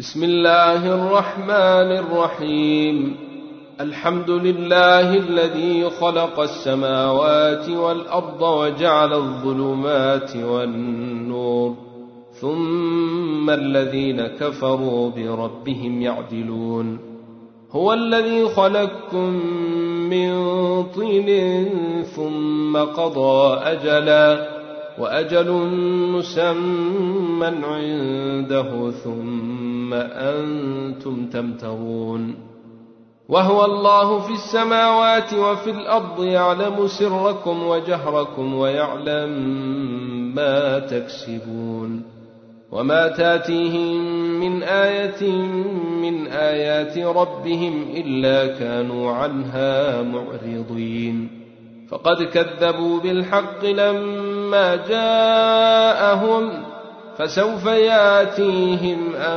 بسم الله الرحمن الرحيم. الحمد لله الذي خلق السماوات والأرض وجعل الظلمات والنور، ثم الذين كفروا بربهم يعدلون. هو الذي خلقكم من طين ثم قضى أجلا، وأجل مسمى عنده ثم أنتم تمترون. وهو الله في السماوات وفي الأرض، يعلم سركم وجهركم ويعلم ما تكسبون. وما تاتيهم من آية من آيات ربهم إلا كانوا عنها معرضين. فقد كذبوا بالحق لما جاءهم، فسوف ياتيهم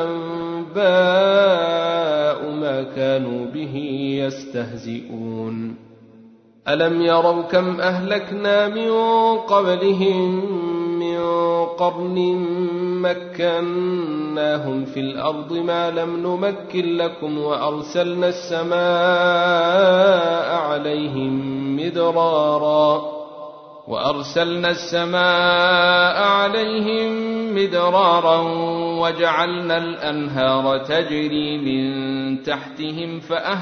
أنباء ما كانوا به يستهزئون. ألم يروا كم أهلكنا من قبلهم من قرن مكناهم في الأرض ما لم نمكن لكم، وأرسلنا السماء عليهم مدرارا وجعلنا الأنهار تجري من تحتهم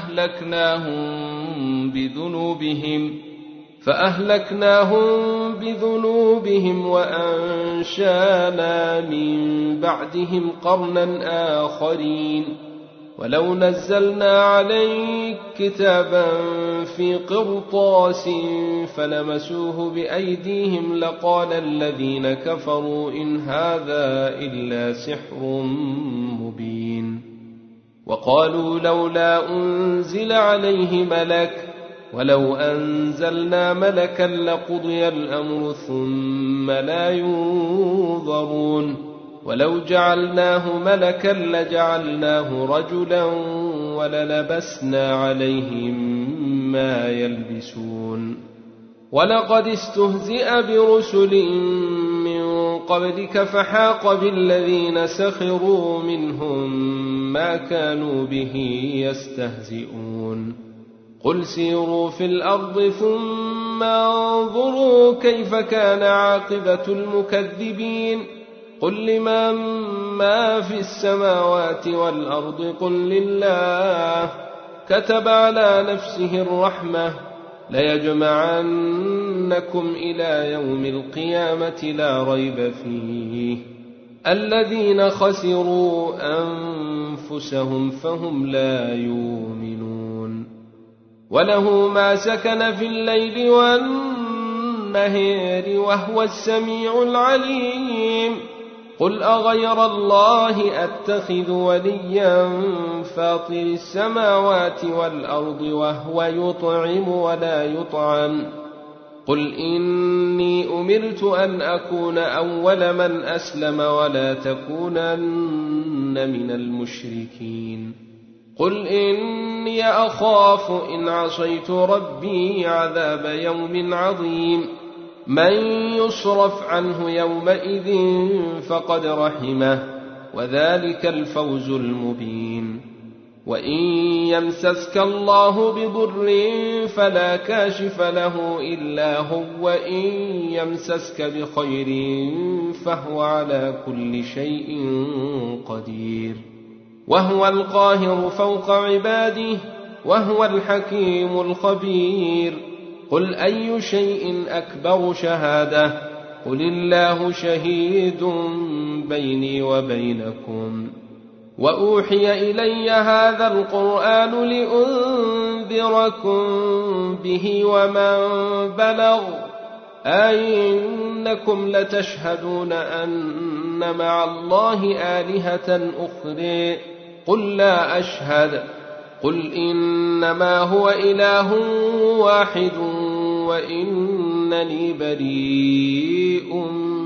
فأهلكناهم بذنوبهم وأنشانا من بعدهم قرنا آخرين. ولو نزلنا عليك كتابا في قرطاس فلمسوه بأيديهم لقال الذين كفروا إن هذا إلا سحر مبين. وقالوا لولا أنزل عليه ملك، ولو أنزلنا ملكا لقضي الأمر ثم لا ينظرون. ولو جعلناه ملكا لجعلناه رجلا وللبسنا عليهم ما يلبسون. ولقد استهزئ برسل من قبلك فحاق بالذين سخروا منهم ما كانوا به يستهزئون. قل سيروا في الأرض ثم انظروا كيف كان عاقبة المكذبين. قل لمن ما في السماوات والأرض قل لله. كتب على نفسه الرحمة ليجمعنكم إلى يوم القيامة لا ريب فيه. الذين خسروا أنفسهم فهم لا يؤمنون. وله ما سكن في الليل والنهار وهو السميع العليم. قل أغير الله أتخذ وليا فاطر السماوات والأرض وهو يطعم ولا يطعم. قل إني أمرت أن أكون أول من أسلم ولا تكونن من المشركين. قل إني أخاف إن عصيت ربي عذاب يوم عظيم. من يصرف عنه يومئذ فقد رحمه وذلك الفوز المبين. وإن يمسسك الله بضر فلا كاشف له إلا هو، وإن يمسسك بخير فهو على كل شيء قدير. وهو القاهر فوق عباده وهو الحكيم الخبير. قل أي شيء أكبر شهادة؟ قل الله شهيد بيني وبينكم. وأوحي إلي هذا القرآن لأنذركم به ومن بلغ. أئنكم لتشهدون أن مع الله آلهة أخرى؟ قل لا أشهد. قل إنما هو إله واحد وإنني بريء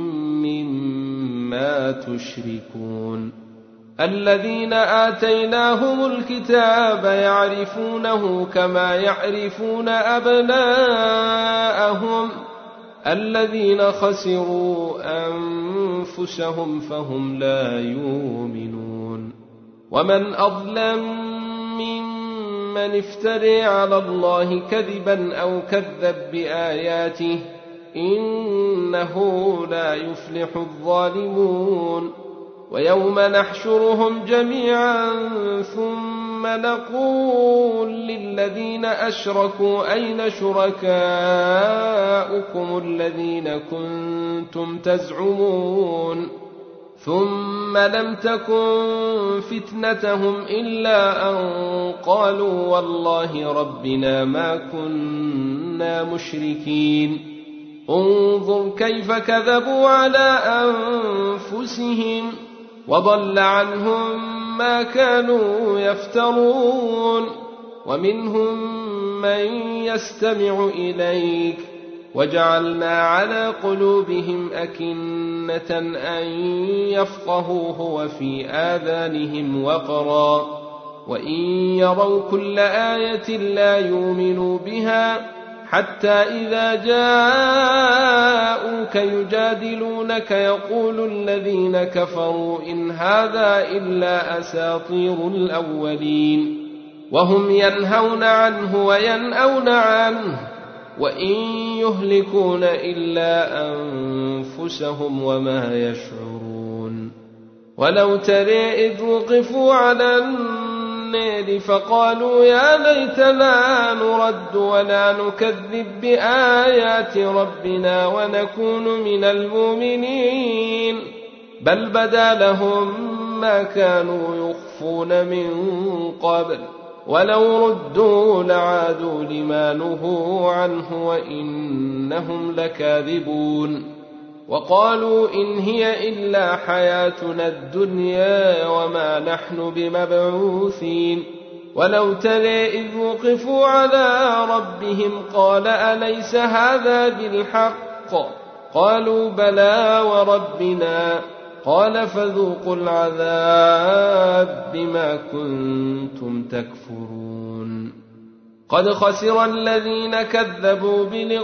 مما تشركون. الذين آتيناهم الكتاب يعرفونه كما يعرفون أبناءهم. الذين خسروا أنفسهم فهم لا يؤمنون. ومن أظلم ممن افترى على الله كذبا أو كذب بآياته إنه لا يفلح الظالمون ويوم نحشرهم جميعا ثم نقول للذين أشركوا أين شركاؤكم الذين كنتم تزعمون ثم لم تكن فتنتهم إلا أن قالوا والله ربنا ما كنا مشركين انظر كيف كذبوا على أنفسهم وضل عنهم ما كانوا يفترون ومنهم من يستمع إليك وجعلنا على قلوبهم أكنة أن يفقهوه وفي آذانهم وقرا وإن يروا كل آية لا يؤمنوا بها حتى إذا جاءوك يجادلونك يقول الذين كفروا إن هذا إلا أساطير الأولين وهم ينهون عنه وينأون عنه وإن يهلكون إلا أنفسهم وما يشعرون ولو ترى إذ وقفوا على النار فقالوا يا ليتنا نرد ولا نكذب بآيات ربنا ونكون من المؤمنين بل بدا لهم ما كانوا يخفون من قبل ولو ردوا لعادوا لما نهوا عنه وإنهم لكاذبون وقالوا إن هي إلا حياتنا الدنيا وما نحن بمبعوثين ولو ترى إذ وقفوا على ربهم قال أليس هذا بالحق قالوا بلى وربنا قال فذوقوا العذاب بما كنتم تكفرون قد خسر الذين كذبوا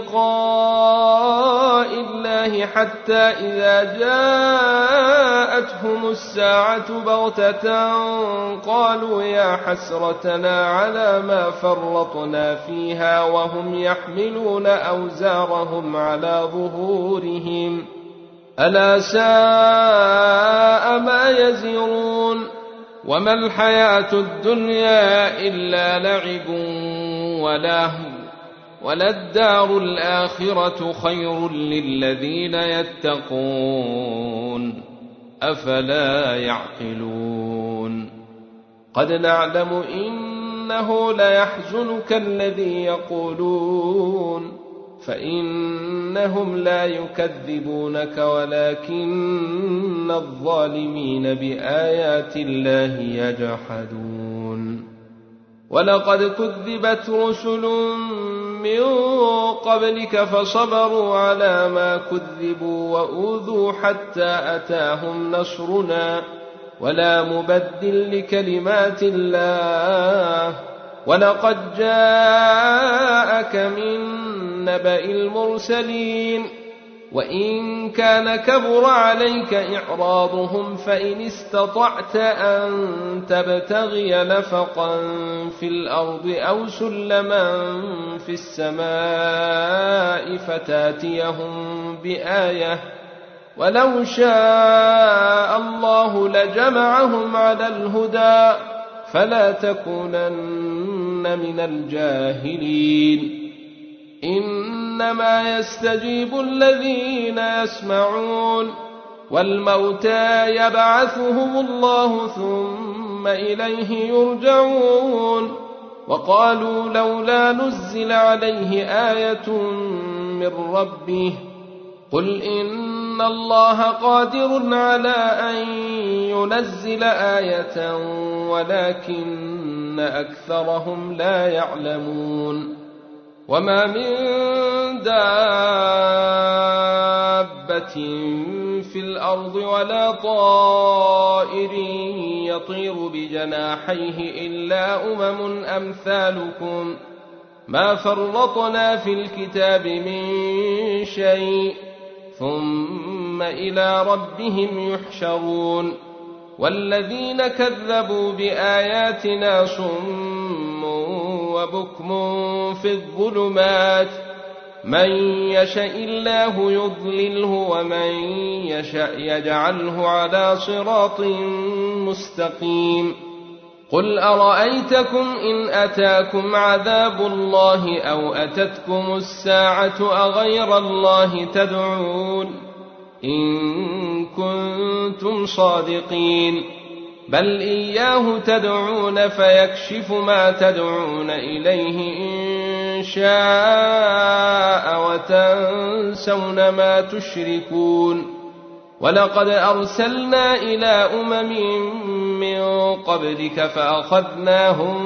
بلقاء الله حتى إذا جاءتهم الساعة بغتة قالوا يا حسرتنا على ما فرطنا فيها وهم يحملون أوزارهم على ظهورهم ألا ساء ما يزرون وما الحياة الدنيا إلا لعب ولهو وللدار الآخرة خير للذين يتقون أفلا يعقلون قد نعلم إنه ليحزنك الذي يقولون فإنهم لا يكذبونك ولكن الظالمين بآيات الله يجحدون ولقد كذبت رسل من قبلك فصبروا على ما كذبوا وأوذوا حتى أتاهم نصرنا ولا مبدل لكلمات الله ولقد جاءك من نبأ المرسلين وإن كان كبر عليك إعراضهم فإن استطعت أن تبتغي نفقا في الأرض أو سلما في السماء فتاتيهم بآية ولو شاء الله لجمعهم على الهدى فلا تكونن من الجاهلين إنما يستجيب الذين يسمعون والموتى يبعثهم الله ثم إليه يرجعون وقالوا لولا نزل عليه آية من ربه قل إن الله قادر على أن ينزل آية ولكن أكثرهم لا يعلمون وما من دابة في الأرض ولا طائر يطير بجناحيه إلا أمم أمثالكم ما فرطنا في الكتاب من شيء ثم إلى ربهم يحشرون والذين كذبوا بآياتنا صم وبكم في الظلمات من يشاء الله يضلله ومن يشاء يجعله على صراط مستقيم قل أرأيتكم إن أتاكم عذاب الله أو أتتكم الساعة أغير الله تدعون إن كنتم صادقين بل إياه تدعون فيكشف ما تدعون إليه إن شاء وتنسون ما تشركون ولقد أرسلنا إلى أمم من قبلك فأخذناهم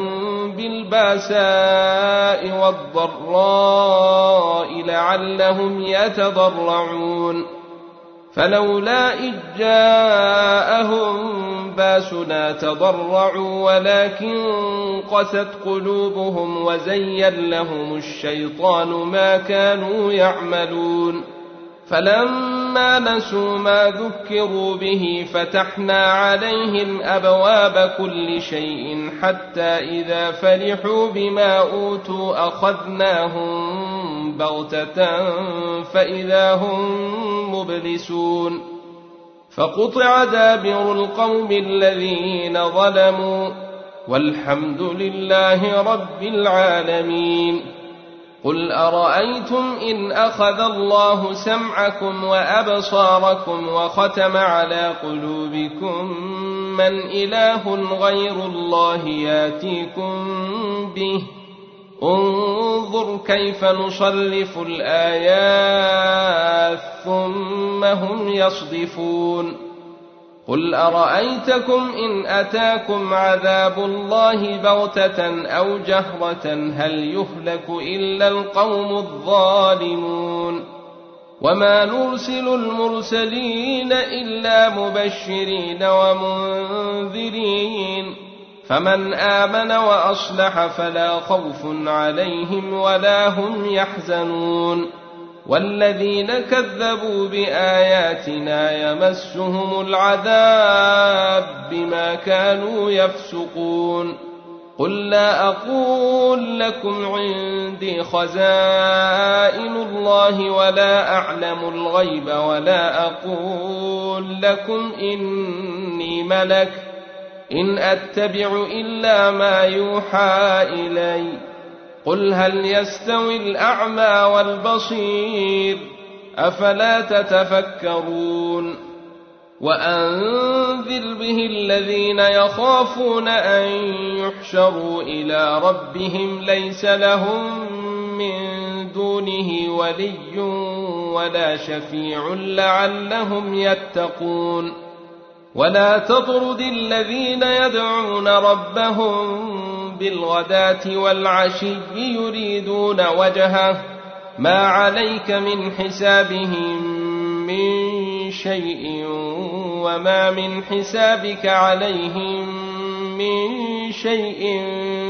بالباساء والضراء لعلهم يتضرعون فلولا إذ جاءهم باسنا تضرعوا ولكن قست قلوبهم وزين لهم الشيطان ما كانوا يعملون فلما نسوا ما ذكروا به فتحنا عليهم أبواب كل شيء حتى إذا فرحوا بما أوتوا أخذناهم بغتة فإذا هم مبلسون فقطع دابر القوم الذين ظلموا والحمد لله رب العالمين قل أرأيتم إن أخذ الله سمعكم وأبصاركم وختم على قلوبكم من إله غير الله ياتيكم به انظر كيف نصرف الآيات ثم هم يصدفون قل أرأيتكم إن أتاكم عذاب الله بغتة أو جهرة هل يهلك إلا القوم الظالمون وما نرسل المرسلين إلا مبشرين ومنذرين فمن آمن وأصلح فلا خوف عليهم ولا هم يحزنون والذين كذبوا بآياتنا يمسهم العذاب بما كانوا يفسقون قل لا أقول لكم عندي خزائن الله ولا أعلم الغيب ولا أقول لكم إني ملك إن أتبع إلا ما يوحى إلي قل هل يستوي الأعمى والبصير أفلا تتفكرون وأنذر به الذين يخافون أن يحشروا إلى ربهم ليس لهم من دونه ولي ولا شفيع لعلهم يتقون ولا تطرد الذين يدعون ربهم بالغداة والعشي يريدون وجهه ما عليك من حسابهم من شيء وما من حسابك عليهم من شيء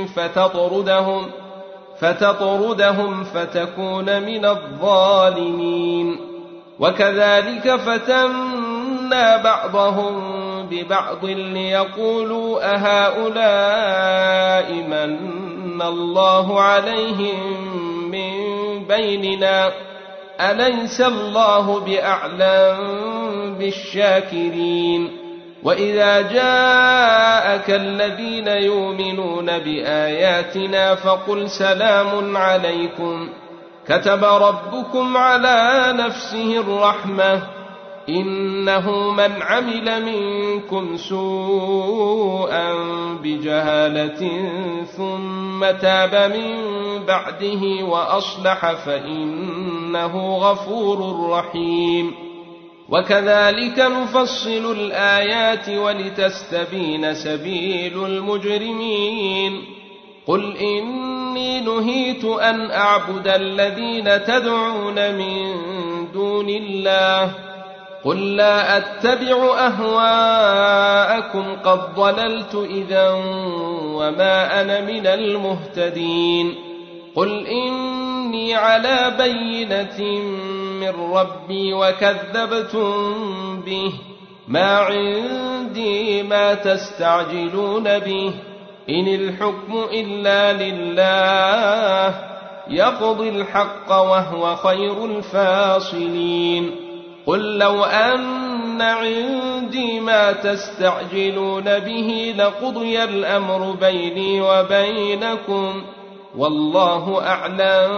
فتطردهم فتكون من الظالمين وكذلك فتنا بعضهم ببعض ليقولوا أهؤلاء من الله عليهم من بيننا أليس الله بأعلم بالشاكرين وإذا جاءك الذين يؤمنون بآياتنا فقل سلام عليكم كتب ربكم على نفسه الرحمة إنه من عمل منكم سوءا بجهالة ثم تاب من بعده وأصلح فإنه غفور رحيم وكذلك نفصل الآيات ولتستبين سبيل المجرمين قل إني نهيت أن أعبد الذين تدعون من دون الله قل لا أتبع أهواءكم قد ضللت إذا وما أنا من المهتدين قل إني على بينة من ربي وكذبتم به ما عندي ما تستعجلون به إن الحكم إلا لله يقضي الحق وهو خير الفاصلين قل لو أن عندي ما تستعجلون به لقضي الأمر بيني وبينكم والله أعلم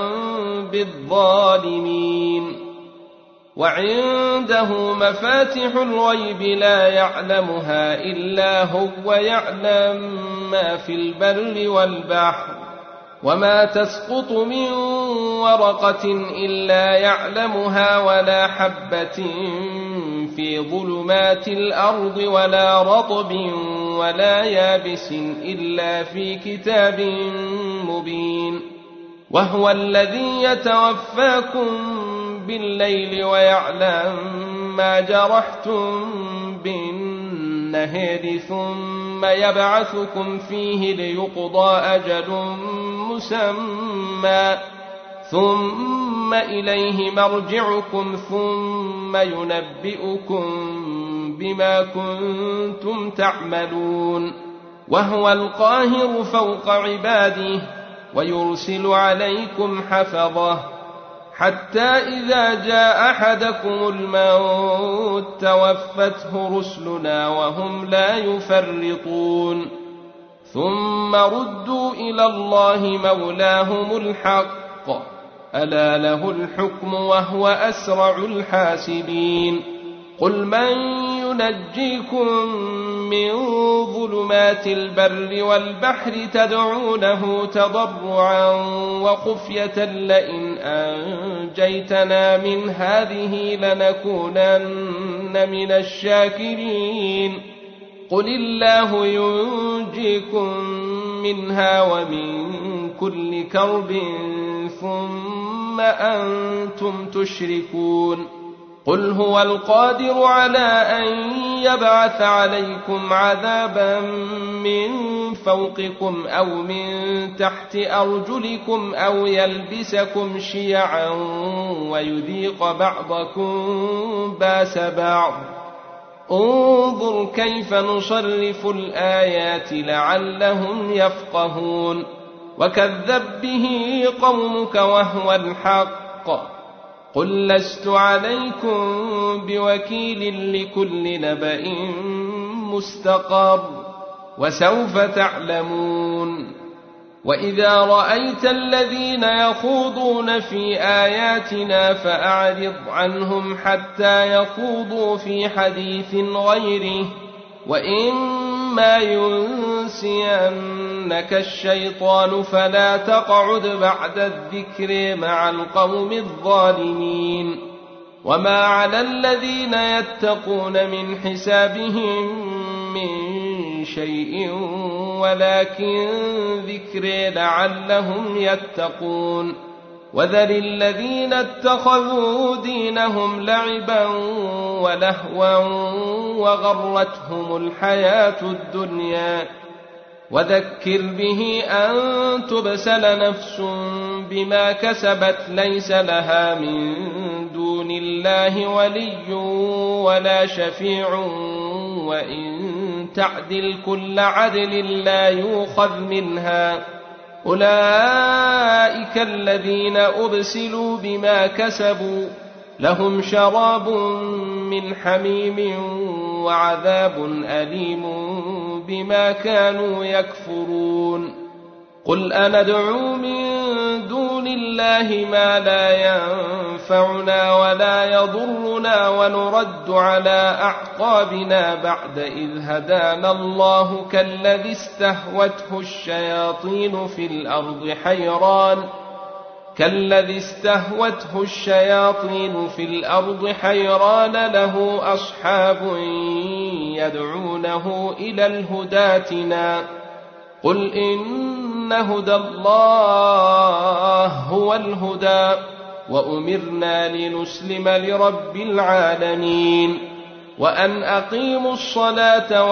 بالظالمين وعنده مفاتح الغيب لا يعلمها إلا هو ويعلم ما في البر والبحر وما تسقط من ورقة إلا يعلمها ولا حبة في ظلمات الأرض ولا رطب ولا يابس إلا في كتاب مبين وهو الذي يتوفاكم بالليل ويعلم ما جرحتم بالنهار ثم يبعثكم فيه ليقضى أجل مسمى ثم إليه مرجعكم ثم ينبئكم بما كنتم تعملون وهو القاهر فوق عباده ويرسل عليكم حفظه حتى إذا جاء أحدكم الموت توفته رسلنا وهم لا يفرطون ثم ردوا إلى الله مولاهم الحق ألا له الحكم وهو أسرع الحاسبين قل من ينجيكم من ظلمات البر والبحر تدعونه تضرعا وخفية لئن أنجيتنا من هذه لنكونن من الشاكرين قل الله ينجيكم منها ومن كل كرب ثم أنتم تشركون قل هو القادر على أن يبعث عليكم عذابا من فوقكم أو من تحت أرجلكم أو يلبسكم شيعا ويذيق بعضكم باس بعض انظر كيف نصرف الآيات لعلهم يفقهون وكذب به قومك وهو الحق قل لست عليكم بوكيل لكل نبأ مستقر وسوف تعلمون وإذا رأيت الذين يخوضون في آياتنا فأعرض عنهم حتى يخوضوا في حديث غيره وإما ينسينك الشيطان فلا تقعد بعد الذكر مع القوم الظالمين وما على الذين يتقون من حسابهم من شيء ولكن ذكر لعلهم يتقون وذر الذين اتخذوا دينهم لعبا ولهوا وغرتهم الحياة الدنيا وذكر به أن تبسل نفس بما كسبت ليس لها من دون الله ولي ولا شفيع وإن تعدل كل عدل لا يؤخذ منها أولئك الذين أبسلوا بما كسبوا لهم شراب من حميم وعذاب أليم بما كانوا يكفرون قل أندعو من دون الله ما لا ينفعنا ولا يضرنا ونرد على أعقابنا بعد إذ هدانا الله كالذي استهوته الشياطين في الأرض حيران له أصحاب يدعونه إلى الهدى ائتنا قل إن هدى الله هو الهدى وأمرنا لنسلم لرب العالمين وأن أقيموا الصلاة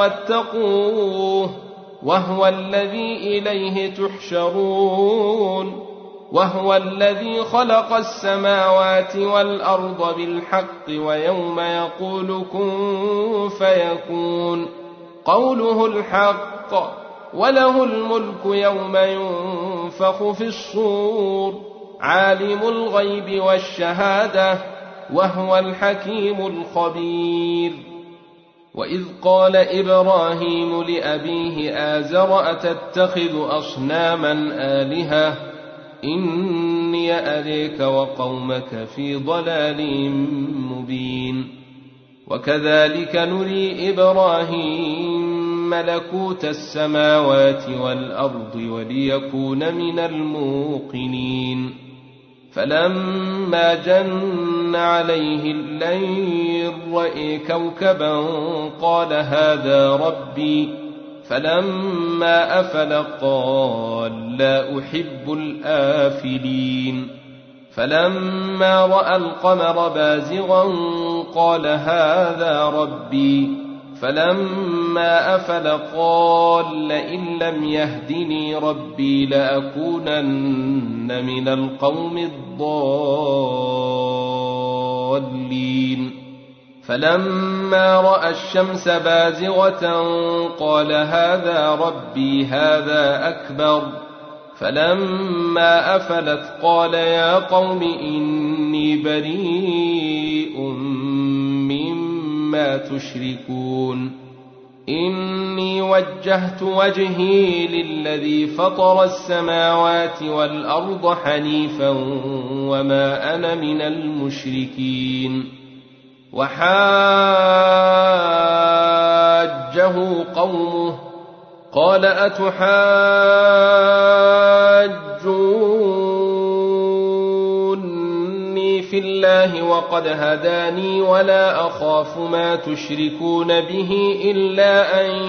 واتقوه وهو الذي إليه تحشرون وهو الذي خلق السماوات والأرض بالحق ويوم يقول كن فيكون قوله الحق وله الملك يوم ينفخ في الصور عالم الغيب والشهادة وهو الحكيم الخبير. وإذ قال إبراهيم لأبيه آزر أتتخذ أصناما آلهة إني أريك وقومك في ضلال مبين. وكذلك نري إبراهيم ملكوت السماوات والأرض وليكون من الموقنين. فلما جن عليه الليل رأى كوكبا قال هذا ربي فلما أفل قال لا أحب الآفلين. فلما رأى القمر بازغا قال هذا ربي فلما أفل قال لئن لم يهدني ربي لأكونن من القوم الضالين. فلما رأى الشمس بازغة قال هذا ربي هذا أكبر فلما أفلت قال يا قوم إني بريء مما تشركون إني وجهت وجهي للذي فطر السماوات والأرض حنيفا وما أنا من المشركين. وحاجه قومه قال أتحاجوني في الله وقد هداني ولا أخاف ما تشركون به إلا أن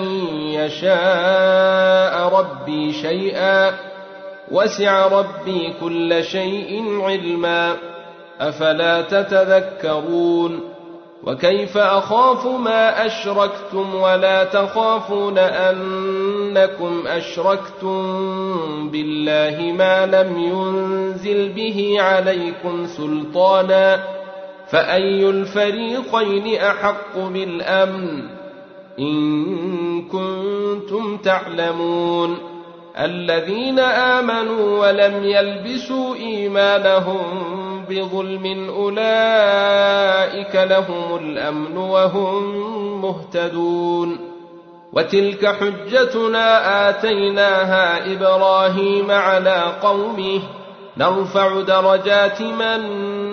يشاء ربي شيئا وسع ربي كل شيء علما أفلا تتذكرون. وكيف أخاف ما أشركتم ولا تخافون أنكم أشركتم بالله ما لم ينزل به عليكم سلطانا فأي الفريقين أحق بالأمن إن كنتم تعلمون. الذين آمنوا ولم يلبسوا إيمانهم بظلم أولئك لهم الأمن وهم مهتدون. وتلك حجتنا آتيناها إبراهيم على قومه نرفع درجات من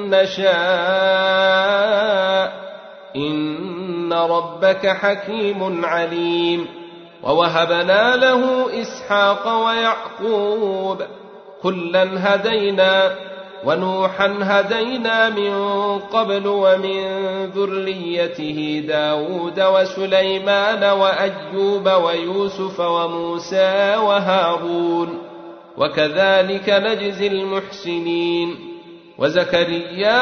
نشاء إن ربك حكيم عليم. ووهبنا له إسحاق ويعقوب كلا هدينا ونوحا هدينا من قبل ومن ذريته داود وسليمان وأيوب ويوسف وموسى وهارون وكذلك نجزي المحسنين. وزكريا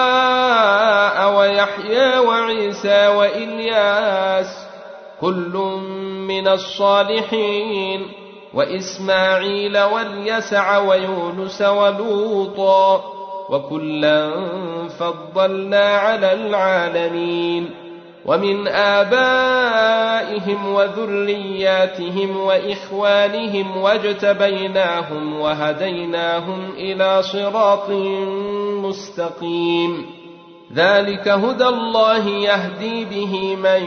ويحيى وعيسى وإلياس كل من الصالحين وإسماعيل واليسع ويونس ولوطا وكلا فضلنا على العالمين. ومن آبائهم وذرياتهم وإخوانهم واجتبيناهم وهديناهم إلى صراط مستقيم. ذلك هدى الله يهدي به من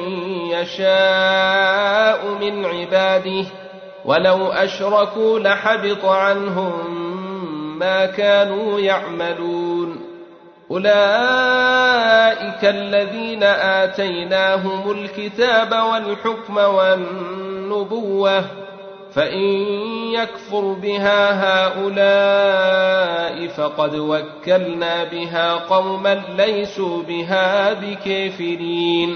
يشاء من عباده ولو أشركوا لحبط عنهم ما كانوا يعملون. أولئك الذين آتيناهم الكتاب والحكم والنبوة فإن يكفر بها هؤلاء فقد وكلنا بها قوما ليسوا بها بكافرين.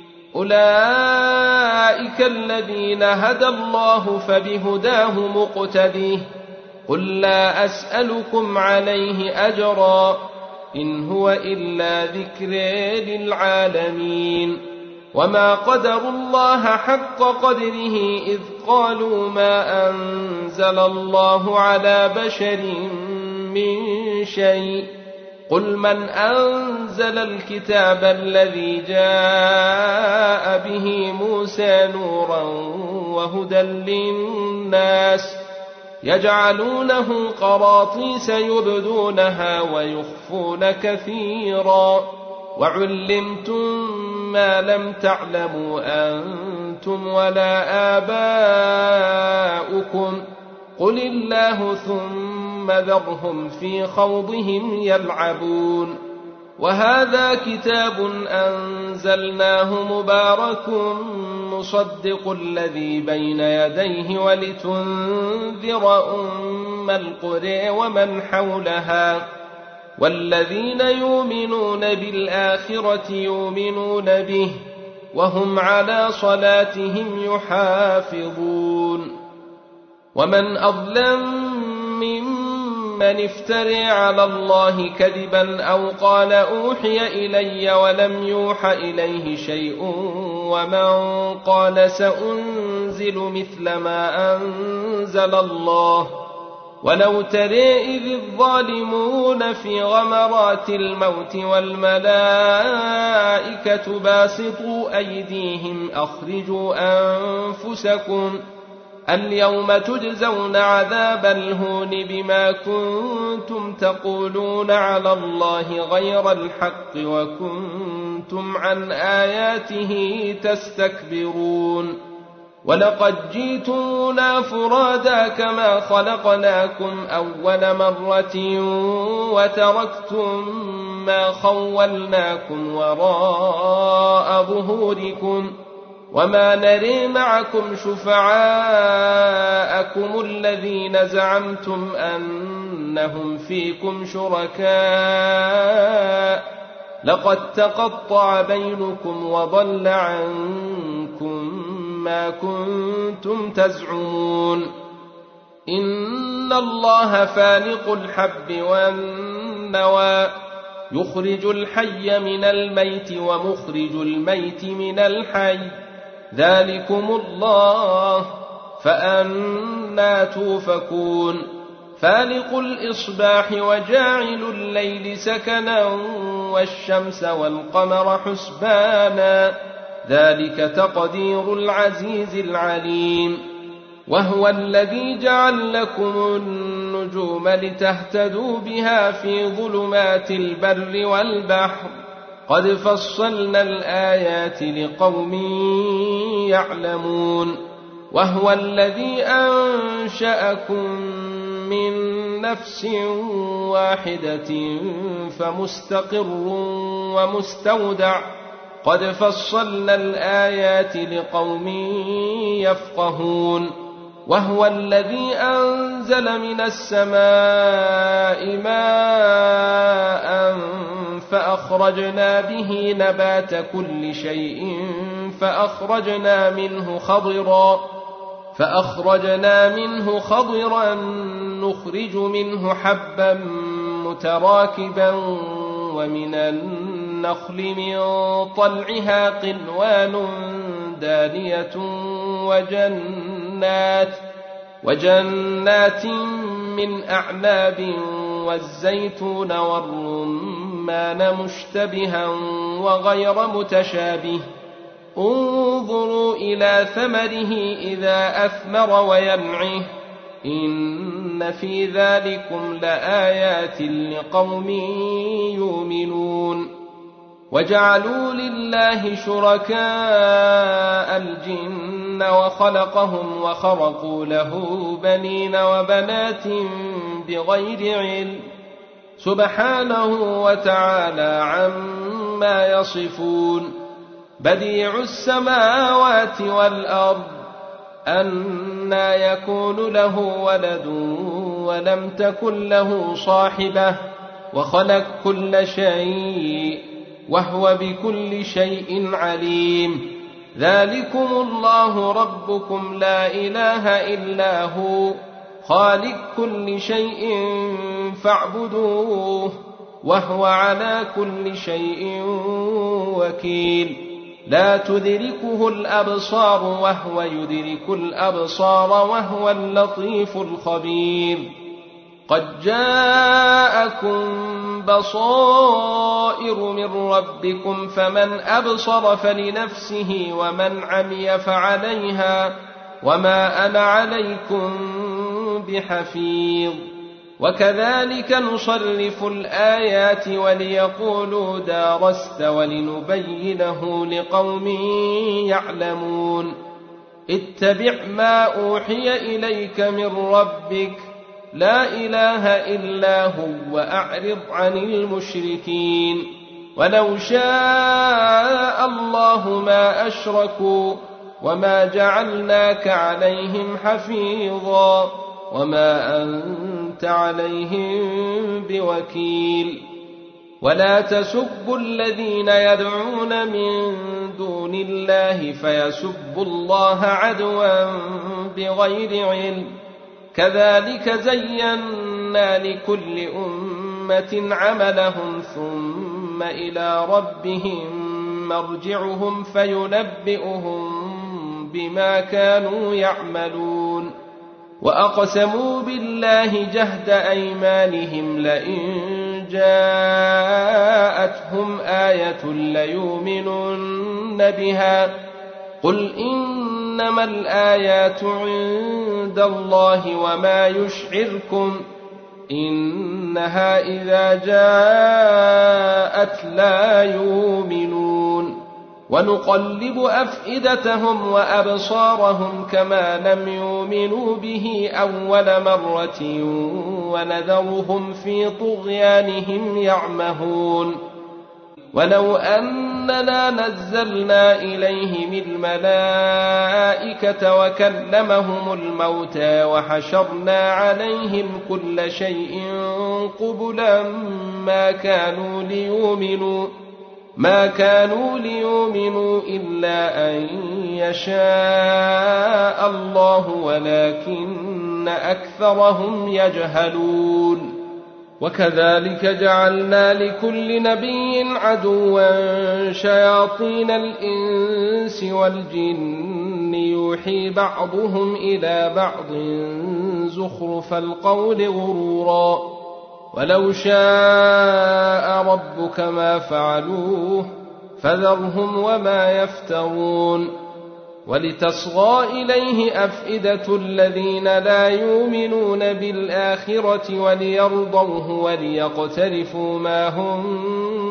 أولئك الذين هدى الله فبهداه مقتديه قل لا أسألكم عليه أجرا إن هو إلا ذكر للعالمين. وما قدروا الله حق قدره إذ قالوا ما أنزل الله على بشر من شيء قل من أنزل الكتاب الذي جاء به موسى نورا وهدى للناس يجعلونه قراطيس يبدونها ويخفون كثيرا وعلمتم ما لم تعلموا أنتم ولا آباؤكم قل الله ثم ذرهم في خوضهم يلعبون وهذا كتاب أنزلناه مبارك مصدق الذي بين يديه ولتنذر أم القرى ومن حولها والذين يؤمنون بالآخرة يؤمنون به وهم على صلاتهم يحافظون ومن أظلم ممن افترى على الله كذبا أو قال أوحي إلي ولم يوح إليه شيء ومن قال سأنزل مثل ما أنزل الله ولو ترى إذ الظالمون في غمرات الموت والملائكة باسطوا أيديهم أخرجوا أنفسكم اليوم تجزون عذاب الهون بما كنتم تقولون على الله غير الحق وكنتم عن آياته تستكبرون ولقد جئتمونا فرادا كما خلقناكم أول مرة وتركتم ما خولناكم وراء ظهوركم وما نري معكم شفعاءكم الذين زعمتم أنهم فيكم شركاء لقد تقطع بينكم وضل عنكم ما كنتم تزعمون إن الله فالق الحب والنوى يخرج الحي من الميت ومخرج الميت من الحي ذلكم الله فأنى توفكون فالق الإصباح وجاعل الليل سكنا والشمس والقمر حسبانا ذلك تقدير العزيز العليم وهو الذي جعل لكم النجوم لتهتدوا بها في ظلمات البر والبحر قد فصلنا الآيات لقوم يعلمون وهو الذي أنشأكم من نفس واحدة فمستقر ومستودع قد فصلنا الآيات لقوم يفقهون وهو الذي أنزل من السماء ماء فأخرجنا به نبات كل شيء فأخرجنا منه خضرا نخرج منه حبا متراكبا ومن النخل من طلعها قنوان دانية وجنات من أعناب والزيتون والرمان مشتبها وغير متشابه انظروا إلى ثمره إذا أثمر وينعه إن في ذلكم لآيات لقوم يؤمنون وجعلوا لله شركاء الجن وخلقهم وخرقوا له بنين وبنات بغير علم سبحانه وتعالى عما يصفون بديع السماوات والأرض أنى يكون له ولد ولم تكن له صاحبة وخلق كل شيء وهو بكل شيء عليم ذلكم الله ربكم لا إله إلا هو خالق كل شيء فاعبدوه وهو على كل شيء وكيل لا تدركه الأبصار وهو يدرك الأبصار وهو اللطيف الخبير قد جاءكم بصائر من ربكم فمن أبصر فلنفسه ومن عمي فعليها وما أنا عليكم بحفيظ وكذلك نصرف الآيات وليقولوا درست ولنبينه لقوم يعلمون اتبع ما أوحي إليك من ربك لا إله إلا هو وأعرض عن المشركين ولو شاء الله ما أشركوا وما جعلناك عليهم حفيظا وما أنت عليهم بوكيل ولا تسبوا الذين يدعون من دون الله فيسبوا الله عدوا بغير علم كذلك زينا لكل أمة عملهم ثم إلى ربهم مرجعهم فينبئهم بما كانوا يعملون وأقسموا بالله جهد أيمانهم لئن جاءتهم آية ليؤمنن بها قل إنما الآيات عند الله وما يشعركم إنها إذا جاءت لا يؤمنون ونقلب أفئدتهم وأبصارهم كما لم يؤمنوا به أول مرة ونذرهم في طغيانهم يعمهون ولو أننا نزلنا إليهم الملائكة وكلمهم الموتى وحشرنا عليهم كل شيء قبلا ما كانوا ليؤمنوا إلا أن يشاء الله ولكن أكثرهم يجهلون وكذلك جعلنا لكل نبي عدوا شياطين الإنس والجن يوحي بعضهم إلى بعض زخرف القول غرورا ولو شاء ربك ما فعلوه فذرهم وما يفترون ولتصغى إليه أفئدة الذين لا يؤمنون بالآخرة وليرضوه وليقترفوا ما هم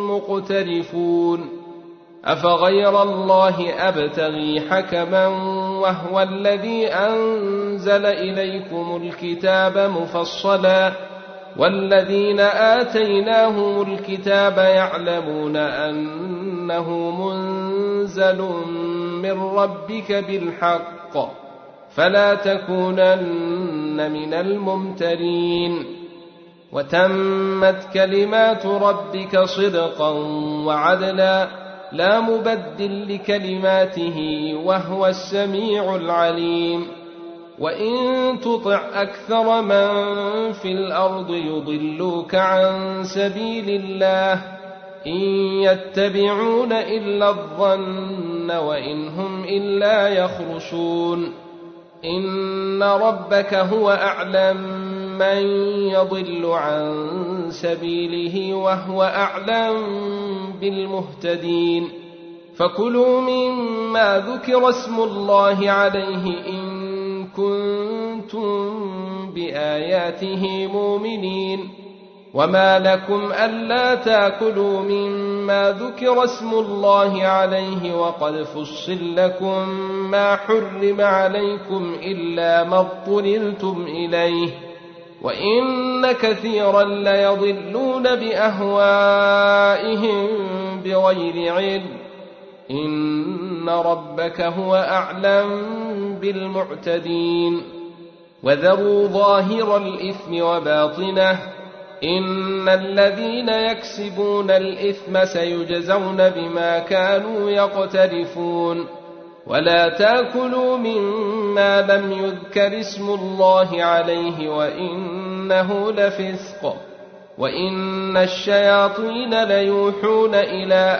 مقترفون أفغير الله أبتغي حكما وهو الذي أنزل إليكم الكتاب مفصلا والذين آتيناهم الكتاب يعلمون أنه منزل من ربك بالحق فلا تكونن من الممترين وتمت كلمات ربك صدقا وعدلا لا مبدل لكلماته وهو السميع العليم وإن تطع أكثر من في الأرض يضلوك عن سبيل الله إن يتبعون إلا الظن وإن هم إلا يخرصون إن ربك هو أعلم من يضل عن سبيله وهو أعلم بالمهتدين فكلوا مما ذكر اسم الله عليه إن كنتم بآياته مؤمنين وما لكم ألا تأكلوا مما ذكر اسم الله عليه وقد فصل لكم ما حرم عليكم إلا ما اضطررتم إليه وإن كثيرا ليضلون بأهوائهم بغير علم إن ربك هو أعلم بالمعتدين وذروا ظاهر الإثم وباطنه إن الذين يكسبون الإثم سيجزون بما كانوا يقترفون ولا تأكلوا مما لم يذكر اسم الله عليه وإنه لفسق وإن الشياطين ليوحون إلى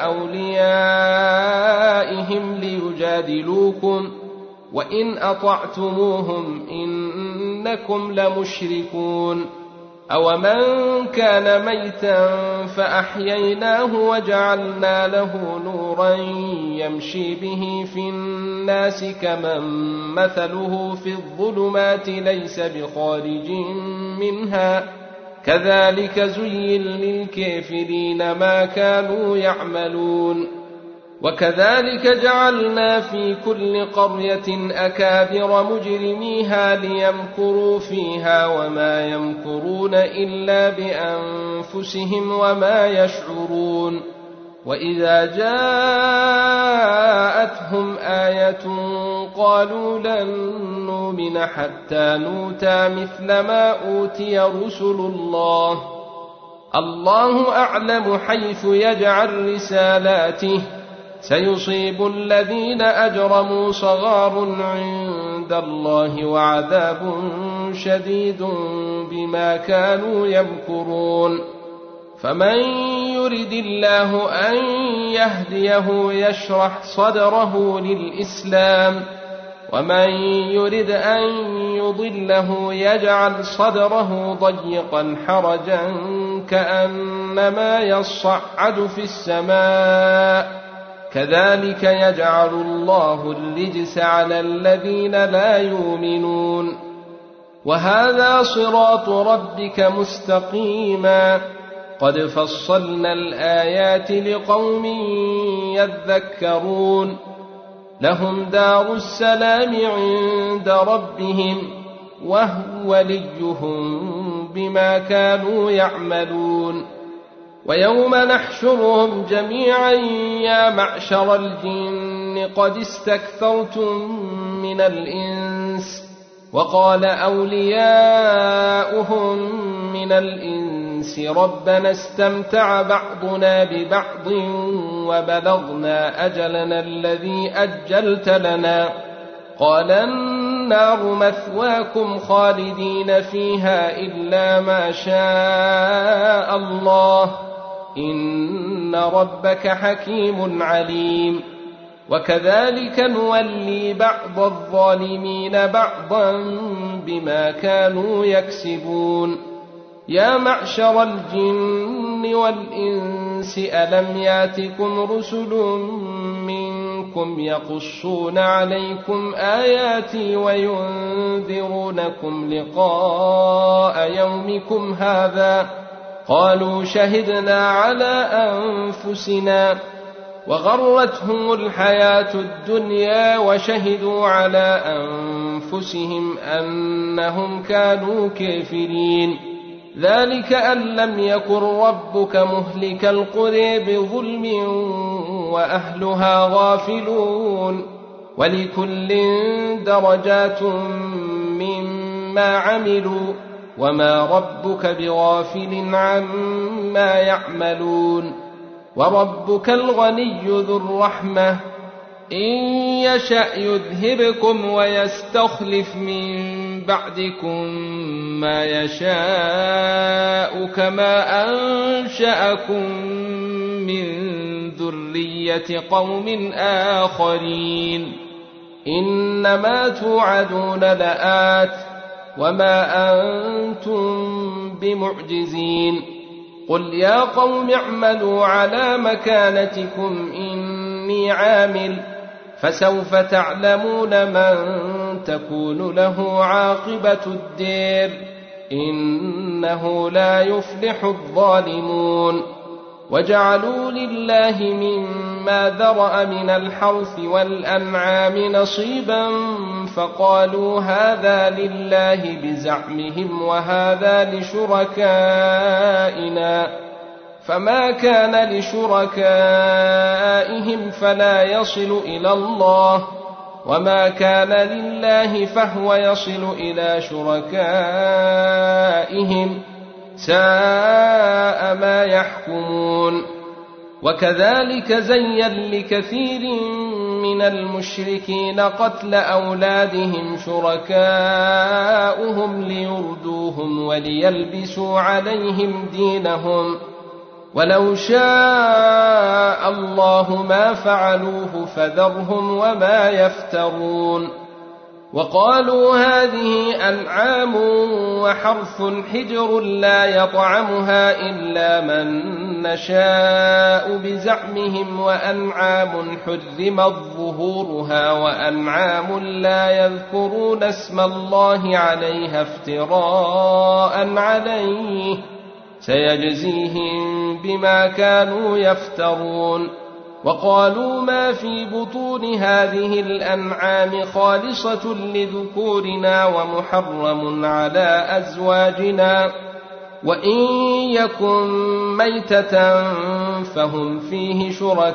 أوليائهم ليجادلوكم وإن أطعتموهم إنكم لمشركون أومن كان ميتا فأحييناه وجعلنا له نورا يمشي به في الناس كمن مثله في الظلمات ليس بخارج منها كذلك زين للكافرين ما كانوا يعملون وكذلك جعلنا في كل قرية أكابر مجرميها ليمكروا فيها وما يمكرون إلا بأنفسهم وما يشعرون وإذا جاءتهم آية قالوا لن نؤمن حتى نؤتى مثل ما أوتي رسل الله أعلم حيث يجعل رسالاته سيصيب الذين أجرموا صغار عند الله وعذاب شديد بما كانوا يمكرون فمن يرد الله أن يهديه يشرح صدره للإسلام ومن يرد أن يضله يجعل صدره ضيقا حرجا كأنما يصعد في السماء كذلك يجعل الله الرجس على الذين لا يؤمنون وهذا صراط ربك مستقيما قد فصلنا الآيات لقوم يذكرون لهم دار السلام عند ربهم وهو وليهم بما كانوا يعملون ويوم نحشرهم جميعا يا معشر الجن قد استكثرتم من الإنس وقال أولياؤهم من الإنس ربنا استمتع بعضنا ببعض وبلغنا أجلنا الذي أجلت لنا قال النار مثواكم خالدين فيها إلا ما شاء الله إن ربك حكيم عليم وكذلك نولي بعض الظالمين بعضا بما كانوا يكسبون يا معشر الجن والإنس ألم ياتكم رسل منكم يقصون عليكم آياتي وينذرونكم لقاء يومكم هذا قالوا شهدنا على أنفسنا وغرتهم الحياة الدنيا وشهدوا على أنفسهم أنهم كانوا كافرين ذلك أن لم يكن ربك مهلك القرى بظلم وأهلها غافلون ولكل درجات مما عملوا وما ربك بغافل عما يعملون وربك الغني ذو الرحمة إن يشأ يذهبكم ويستخلف من بعدكم ما يشاء كما أنشأكم من ذرية قوم آخرين إنما توعدون لآت وما أنتم بمعجزين قل يا قوم اعملوا على مكانتكم إني عامل فسوف تعلمون من تكون له عاقبة الدير إنه لا يفلح الظالمون وجعلوا لله مما ذرأ من الحرث والأنعام نصيبا فقالوا هذا لله بزعمهم وهذا لشركائنا فما كان لشركائهم فلا يصل إلى الله وما كان لله فهو يصل إلى شركائهم ساء ما يحكمون وكذلك زين لكثير من المشركين قتل أولادهم شركاؤهم ليردوهم وليلبسوا عليهم دينهم ولو شاء الله ما فعلوه فذرهم وما يفترون وقالوا هذه أنعام وحرث حجر لا يطعمها إلا من نشاء بزعمهم وأنعام حرمت ظهورها وأنعام لا يذكرون اسم الله عليها افتراء عليه سيجزيهم بما كانوا يفترون. وقالوا ما في بطون هذه الأنعام خالصة لذكورنا ومحرم على أزواجنا وإن يكن ميتة فهم فيه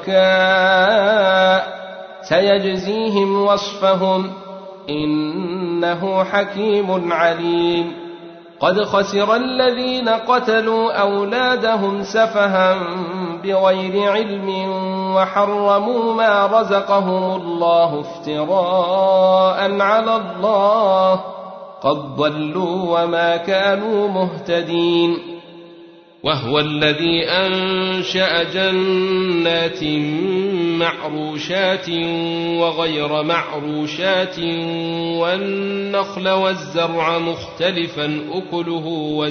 شركاء سيجزيهم وصفهم إنه حكيم عليم. قد خسر الذين قتلوا أولادهم سفها بغير علم وحرموا ما رزقهم الله افتراء على الله قد ضلوا وما كانوا مهتدين. وهو الذي أنشأ جنات معروشات وغير معروشات والنخل والزرع مختلفا أكله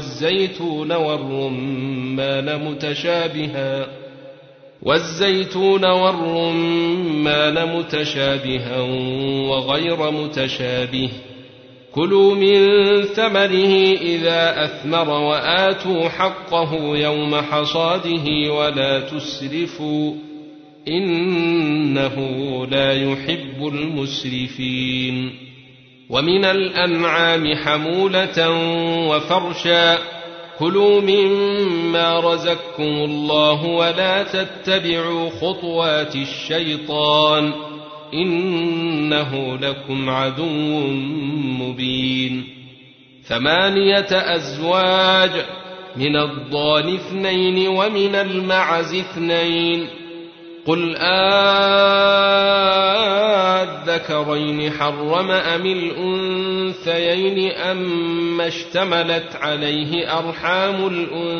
والزيتون والرمان متشابها وغير متشابه كلوا من ثمره إذا أثمر وآتوا حقه يوم حصاده ولا تسرفوا إنه لا يحب المسرفين. ومن الأنعام حمولة وفرشا كلوا مما رزقكم الله ولا تتبعوا خطوات الشيطان إنه لكم عدو مبين. 8 أزواج من الضأن 2 ومن المعز 2 قل الذكرين حرم أم الأنثيين أما اشتملت عليه أرحام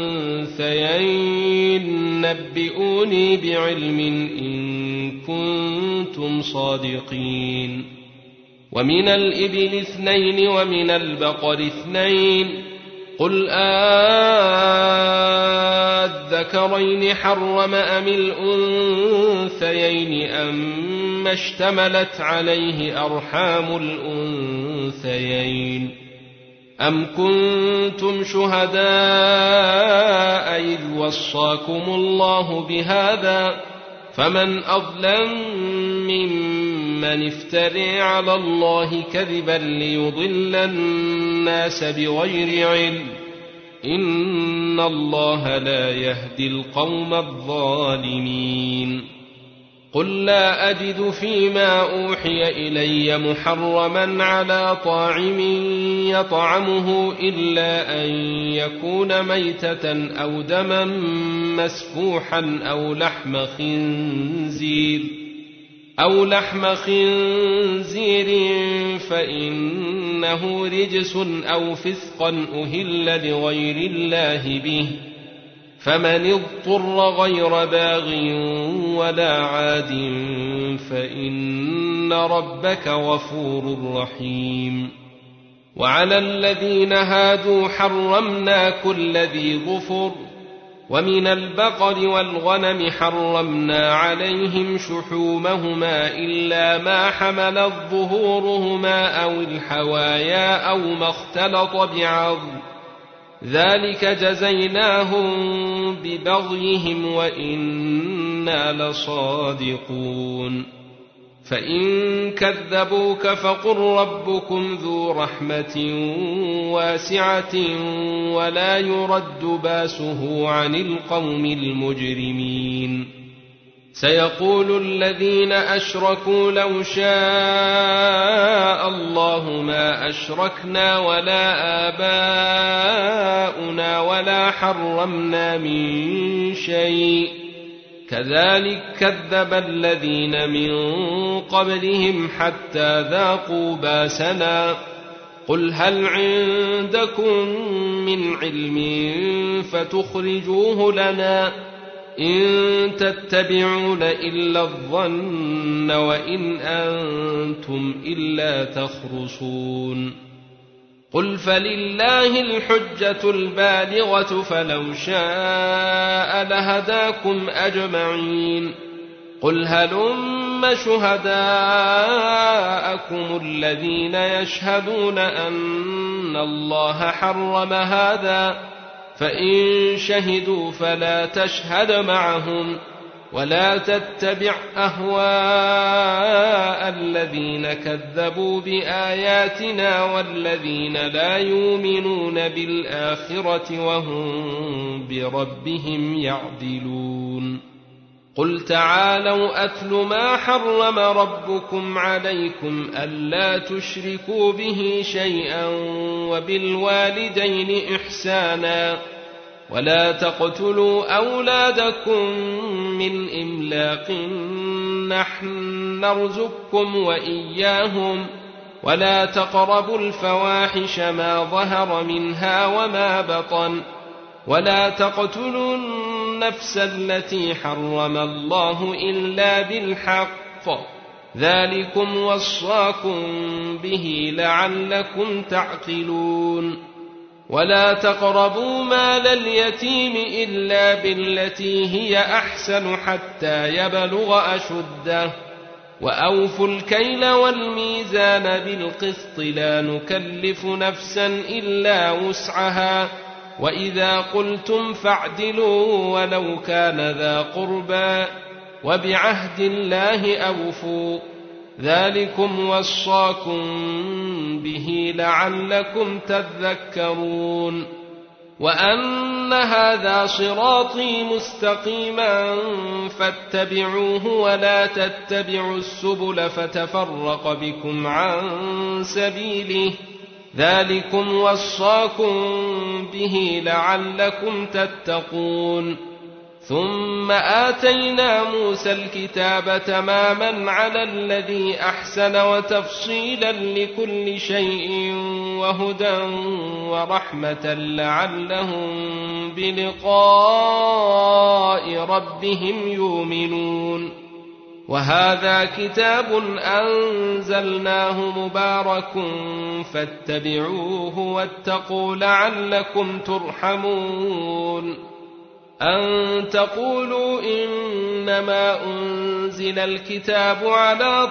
الأنثيين نبئوني بعلم إن كنتم صادقين. ومن الإبل 2 ومن البقر 2 قل الذكرين حرم أم الأنثيين أما اشتملت عليه أرحام الأنثيين أم كنتم شهداء إذ وصاكم الله بهذا فمن أظلم ممن افترى على الله كذبا ليضل الناس بغير علم إن الله لا يهدي القوم الظالمين. قل لا أجد فيما أوحي إلي محرما على طاعم يطعمه إلا أن يكون ميتة أو دما مسفوحا أو لحم خنزير فإنه رجس أو فسقا أهل لغير الله به فمن اضطر غير باغ ولا عاد فإن ربك غفور رحيم. وعلى الذين هادوا حرمنا كل ذي ظفر ومن البقر والغنم حرمنا عليهم شحومهما إلا ما حملت ظهورهما أو الحوايا أو ما اختلط بعظم ذلك جزيناهم ببغيهم وإنا لصادقون. فإن كذبوك فقل ربكم ذو رحمة واسعة ولا يرد باسه عن القوم المجرمين. سيقول الذين أشركوا لو شاء الله ما أشركنا ولا آباؤنا ولا حرمنا من شيء كذلك كذب الذين من قبلهم حتى ذاقوا باسنا قل هل عندكم من علم فتخرجوه لنا إن تتبعون إلا الظن وإن أنتم إلا تخرصون قل فلله الحجة البالغة فلو شاء لهداكم أجمعين قل هلم شهداءكم الذين يشهدون أن الله حرم هذا فإن شهدوا فلا تشهد معهم ولا تتبع أهواء الذين كذبوا بآياتنا والذين لا يؤمنون بالآخرة وهم بربهم يعدلون قل تعالوا أتل ما حرم ربكم عليكم ألا تشركوا به شيئا وبالوالدين إحسانا ولا تقتلوا أولادكم من إملاق نحن نرزقكم وإياهم ولا تقربوا الفواحش ما ظهر منها وما بطن ولا تقتلوا النفس التي حرم الله إلا بالحق ذلكم وصاكم به لعلكم تعقلون ولا تقربوا مال اليتيم إلا بالتي هي أحسن حتى يبلغ أشده وأوفوا الكيل والميزان بالقسط لا نكلف نفسا إلا وسعها وإذا قلتم فاعدلوا ولو كان ذا قربى وبعهد الله أوفوا ذلكم وصاكم به لعلكم تذكرون وأن هذا صراطي مستقيما فاتبعوه ولا تتبعوا السبل فتفرق بكم عن سبيله ذلكم وصاكم به لعلكم تتقون ثم آتينا موسى الكتاب تماما على الذي أحسن وتفصيلا لكل شيء وهدى ورحمة لعلهم بلقاء ربهم يؤمنون وهذا كتاب أنزلناه مبارك فاتبعوه واتقوا لعلكم ترحمون أن تقولوا إنما أنزل الكتاب على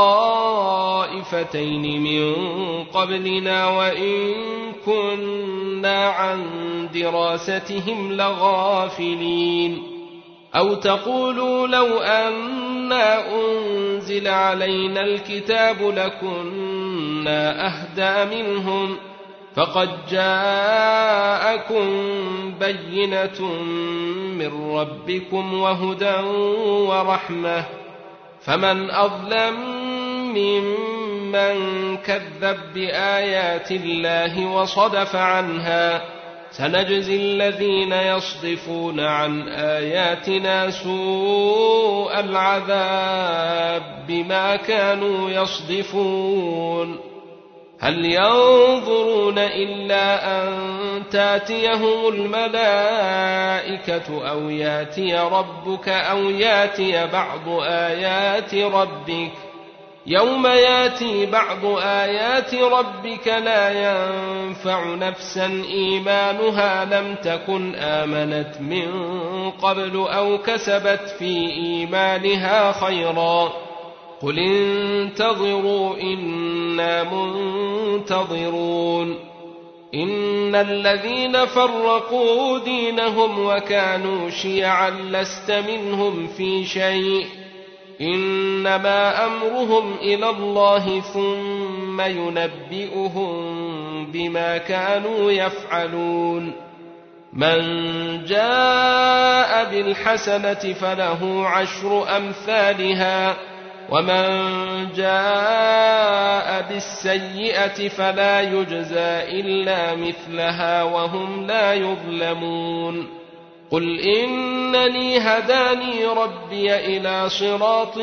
طائفتين من قبلنا وإن كنا عن دراستهم لغافلين أو تقولوا لو أنا أنزل علينا الكتاب لكنا أهدى منهم فقد جاءكم بينة من ربكم وهدى ورحمة فمن أظلم ممن كذب بآيات الله وصدف عنها سنجزي الذين يصدفون عن آياتنا سوء العذاب بما كانوا يصدفون هل ينظرون إلا أن تاتيهم الملائكة أو ياتي ربك أو ياتي بعض آيات ربك يوم ياتي بعض آيات ربك لا ينفع نفسا إيمانها لم تكن آمنت من قبل أو كسبت في إيمانها خيرا قل انتظروا إنا منتظرون إن الذين فرقوا دينهم وكانوا شيعا لست منهم في شيء إنما أمرهم إلى الله ثم ينبئهم بما كانوا يفعلون من جاء بالحسنة فله عشر أمثالها ومن جاء بالسيئة فلا يجزى إلا مثلها وهم لا يظلمون قل إنني هداني ربي إلى صراط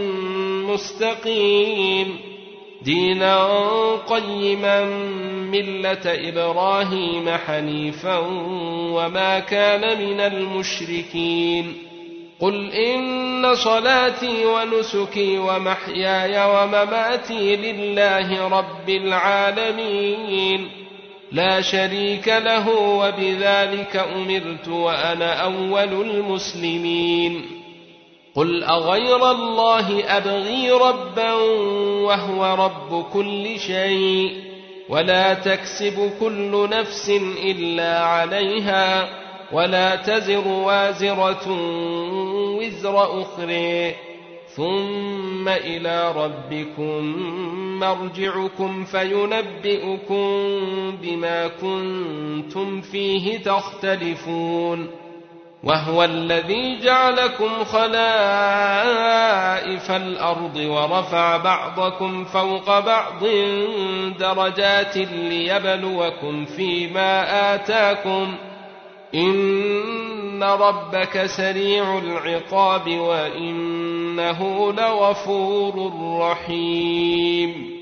مستقيم دينا قيما ملة إبراهيم حنيفا وما كان من المشركين قل إن صلاتي ونسكي ومحياي ومماتي لله رب العالمين لا شريك له وبذلك أمرت وأنا أول المسلمين قل أغير الله أبغي ربا وهو رب كل شيء ولا تكسب كل نفس إلا عليها ولا تزر وازرة وزر أخرى ثم إلى ربكم مرجعكم فينبئكم بما كنتم فيه تختلفون وهو الذي جعلكم خلائف الأرض ورفع بعضكم فوق بعض درجات ليبلوكم فيما آتاكم إن ربك سريع العقاب وإنه لغفور رحيم